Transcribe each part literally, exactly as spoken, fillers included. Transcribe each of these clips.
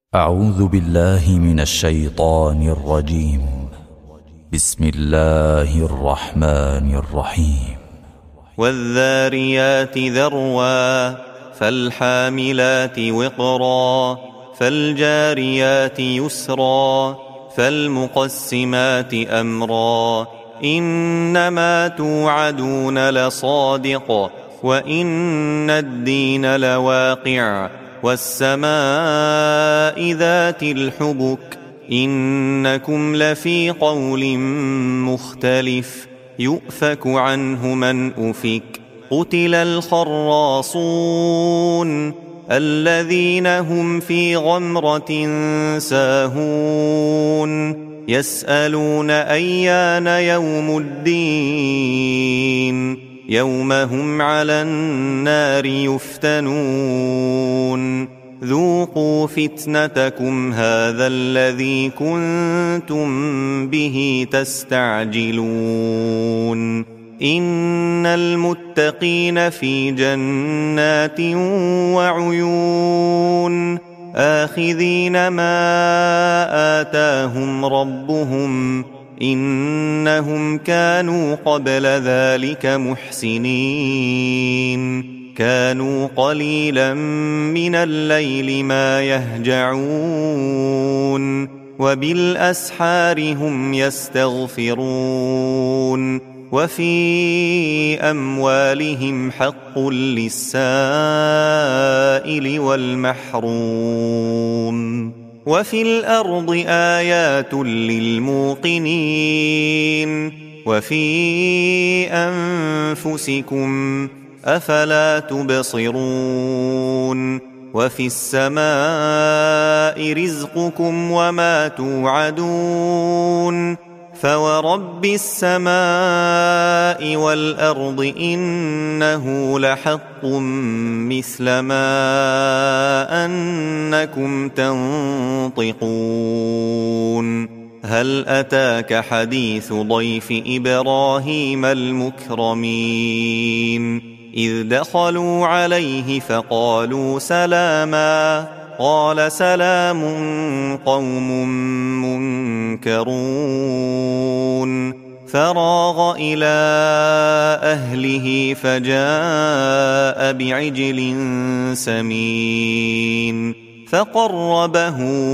أعوذ بالله من الشيطان الرجيم. بسم الله الرحمن الرحيم. والذاريات ذروا فالحاملات وقرا فالجاريات يسرا فالمقسمات أمرا إنما توعدون لصادق وإن الدين لواقع والسماء ذات الحبك إنكم لفي قول مختلف يؤفك عنه من أفك قتل الخراصون الذين هم في غمرة ساهون يسألون أيان يوم الدين يوم هم على النار يفتنون ذوقوا فتنتكم هذا الذي كنتم به تستعجلون إن المتقين في جنات وعيون آخذين ما آتاهم ربهم إنهم كانوا قبل ذلك محسنين كانوا قليلا من الليل ما يهجعون وبالأسحار هم يستغفرون وفي أموالهم حق للسائل والمحروم وفي الأرض آيات للموقنين وفي أنفسكم أفلا تبصرون وفي السماء رزقكم وما توعدون فورب السماء والأرض إنه لحق مثل ما أنكم تنطقون هل أتاك حديث ضيف إبراهيم المكرمين إذ دخلوا عليه فقالوا سلاما قال سلام قوم منكرون فراغ إلى أهله فجاء بعجل سمين فقربه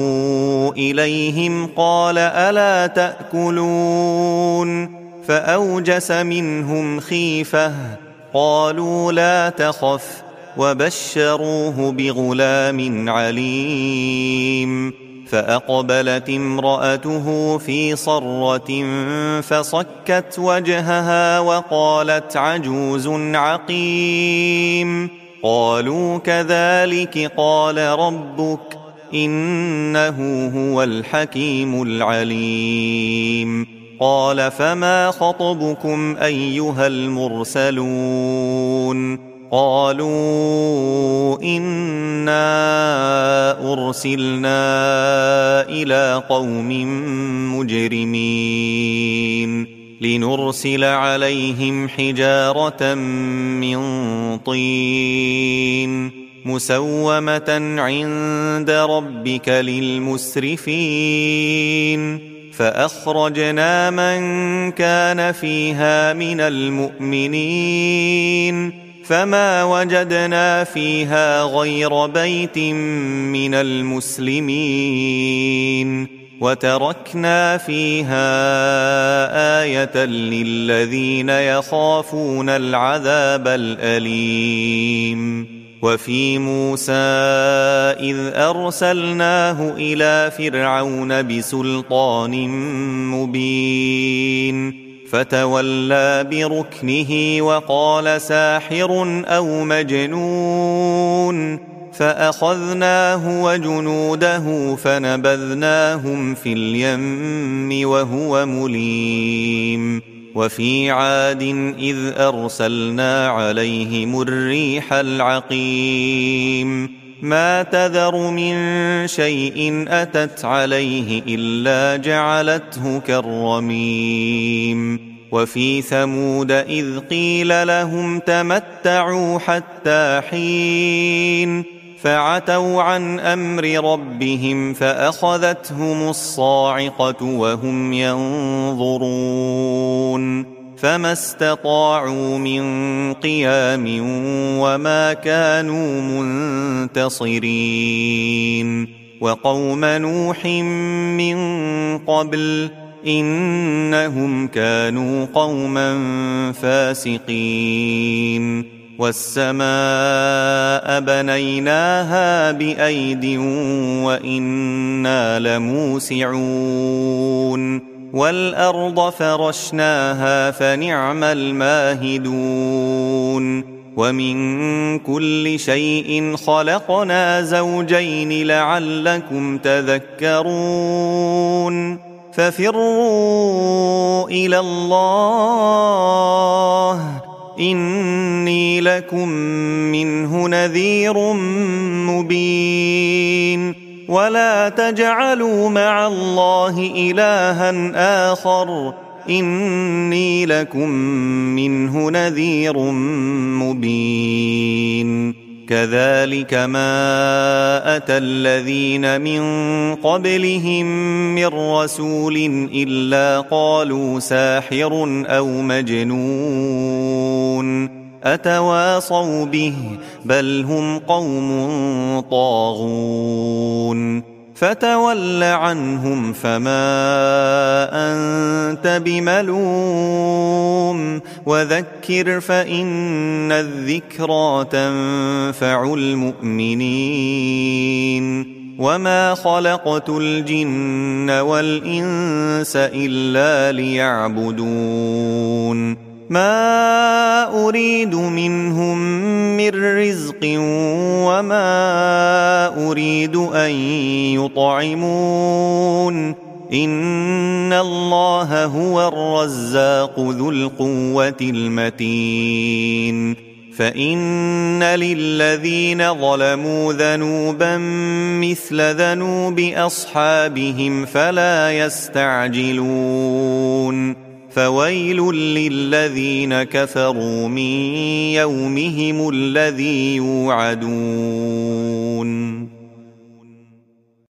إليهم قال ألا تأكلون فأوجس منهم خيفة قالوا لا تخف وبشروه بغلام عليم فأقبلت امرأته في صرة فصكت وجهها وقالت عجوز عقيم قالوا كذلك قال ربك إنه هو الحكيم العليم قال فما خطبكم أيها المرسلون قالوا إنا أرسلنا إلى قوم مجرمين لنرسل عليهم حجارة من طين مسومة عند ربك للمسرفين فأخرجنا من كان فيها من المؤمنين فما وجدنا فيها غير بيت من المسلمين وتركنا فيها آية للذين يخافون العذاب الأليم وفي موسى إذ أرسلناه إلى فرعون بسلطان مبين فتولى بركنه وقال ساحر أو مجنون فأخذناه وجنوده فنبذناهم في اليم وهو مليم وفي عاد إذ أرسلنا عليهم الريح العقيم ما تذر من شيء أتت عليه إلا جعلته كالرميم وفي ثمود إذ قيل لهم تمتعوا حتى حين فعتوا عن أمر ربهم فأخذتهم الصاعقة وهم ينظرون فما استطاعوا من قيام وما كانوا منتصرين وقوم نوح من قبل إنهم كانوا قوما فاسقين والسماء بنيناها بأيد وإنا لموسعون والأرض فرشناها فنعم الماهدون ومن كل شيء خلقنا زوجين لعلكم تذكرون ففروا إلى الله إني لكم منه نذير مبين ولا تجعلوا مع الله إلها آخر إني لكم منه نذير مبين كذلك ما أتى الذين من قبلهم من رسول إلا قالوا ساحر أو مجنون أتواصوا به بل هم قوم طاغون فتول عنهم فما أنت بملوم وذكر فإن الذكرى تنفع المؤمنين وما خلقت الجن والإنس إلا ليعبدون ما أريد منهم من رزق وما أريد أن يطعمون إن الله هو الرزاق ذو القوة المتين فإن للذين ظلموا ذنوبا مثل ذنوب أصحابهم فلا يستعجلون فويل للذين كفروا من يومهم الذي يوعدون